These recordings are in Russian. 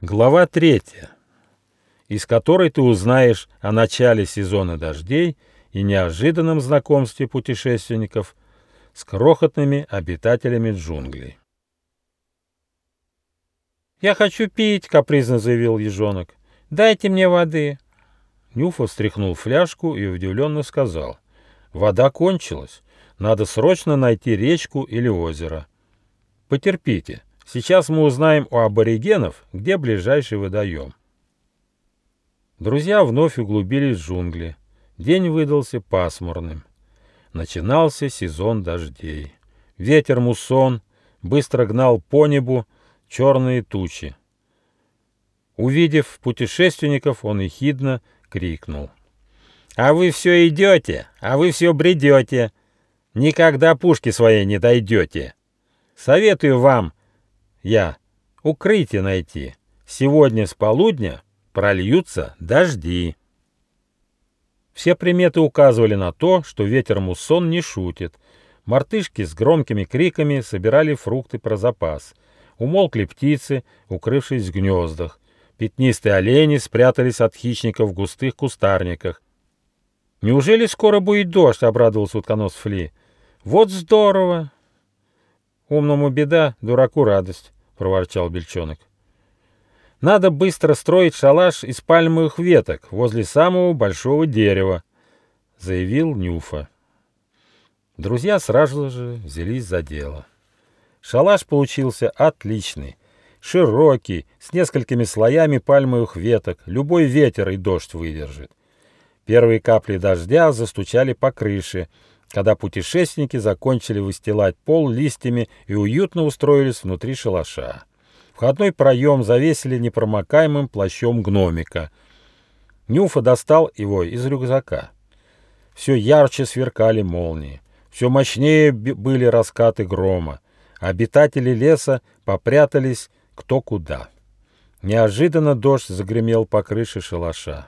Глава 3, из которой ты узнаешь о начале сезона дождей и неожиданном знакомстве путешественников с крохотными обитателями джунглей. «Я хочу пить», — капризно заявил ежонок. «Дайте мне воды». Нюфа встряхнул фляжку и удивленно сказал: «Вода кончилась. Надо срочно найти речку или озеро. Потерпите, сейчас мы узнаем у аборигенов, где ближайший водоем». Друзья вновь углубились в джунгли. День выдался пасмурным. Начинался сезон дождей. Ветер муссон быстро гнал по небу черные тучи. Увидев путешественников, он ехидно крикнул: «А вы все идете, а вы все бредете. Никогда пушки своей не дойдете. Советую вам, укрытие найти. Сегодня с полудня прольются дожди». Все приметы указывали на то, что ветер муссон не шутит. Мартышки с громкими криками собирали фрукты про запас. Умолкли птицы, укрывшись в гнездах. Пятнистые олени спрятались от хищников в густых кустарниках. «Неужели скоро будет дождь?» — обрадовался утконос Фли. «Вот здорово!» «Умному беда, дураку радость», — проворчал Бельчонок. «Надо быстро строить шалаш из пальмовых веток возле самого большого дерева», — заявил Нюфа. Друзья сразу же взялись за дело. Шалаш получился отличный, широкий, с несколькими слоями пальмовых веток, любой ветер и дождь выдержит. Первые капли дождя застучали по крыше, когда путешественники закончили выстилать пол листьями и уютно устроились внутри шалаша. Входной проем завесили непромокаемым плащом гномика. Нюфа достал его из рюкзака. Все ярче сверкали молнии, все мощнее были раскаты грома. Обитатели леса попрятались кто куда. Неожиданно дождь загремел по крыше шалаша.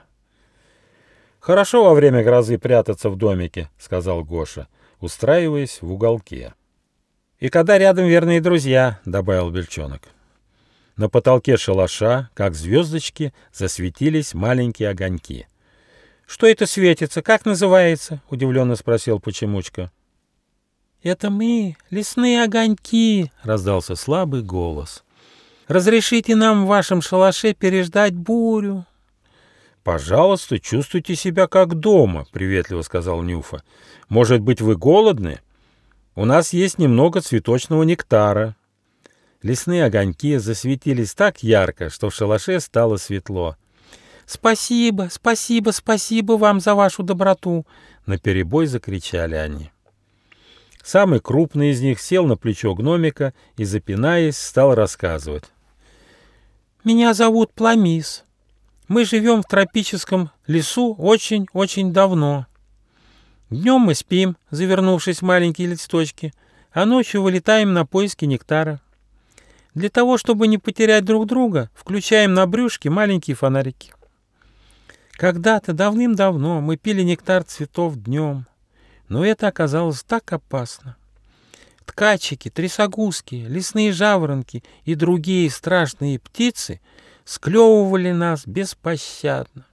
«Хорошо во время грозы прятаться в домике», — сказал Гоша, устраиваясь в уголке. «И когда рядом верные друзья», — добавил Бельчонок. На потолке шалаша, как звездочки, засветились маленькие огоньки. «Что это светится? Как называется?» — удивленно спросил Почемучка. «Это мы, лесные огоньки», — раздался слабый голос. «Разрешите нам в вашем шалаше переждать бурю». «Пожалуйста, чувствуйте себя как дома», — приветливо сказал Нюфа. «Может быть, вы голодны? У нас есть немного цветочного нектара». Лесные огоньки засветились так ярко, что в шалаше стало светло. «Спасибо, спасибо, спасибо вам за вашу доброту!» — наперебой закричали они. Самый крупный из них сел на плечо гномика и, запинаясь, стал рассказывать. «Меня зовут Пламис. Мы живем в тропическом лесу очень-очень давно. Днем мы спим, завернувшись в маленькие листочки, а ночью вылетаем на поиски нектара. Для того, чтобы не потерять друг друга, включаем на брюшке маленькие фонарики. Когда-то давным-давно мы пили нектар цветов днем, но это оказалось так опасно. Ткачики, трясогузки, лесные жаворонки и другие страшные птицы склевывали нас беспощадно.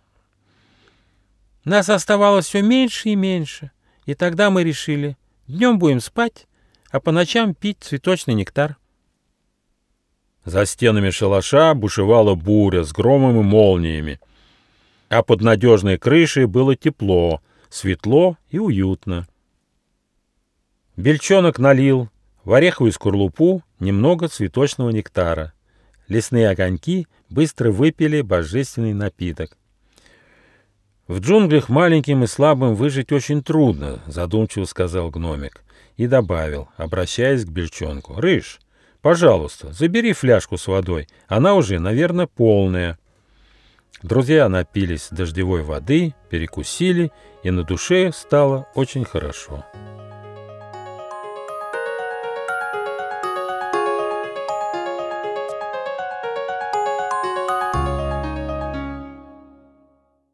Нас оставалось все меньше и меньше, и тогда мы решили, днем будем спать, а по ночам пить цветочный нектар. За стенами шалаша бушевала буря с громом и молниями, а под надежной крышей было тепло, светло и уютно. Бельчонок налил в ореховую скорлупу немного цветочного нектара. Лесные огоньки быстро выпили божественный напиток. «В джунглях маленьким и слабым выжить очень трудно», — задумчиво сказал гномик и добавил, обращаясь к Бельчонку: «Рыж, пожалуйста, забери фляжку с водой, она уже, наверное, полная». Друзья напились дождевой воды, перекусили, и на душе стало очень хорошо.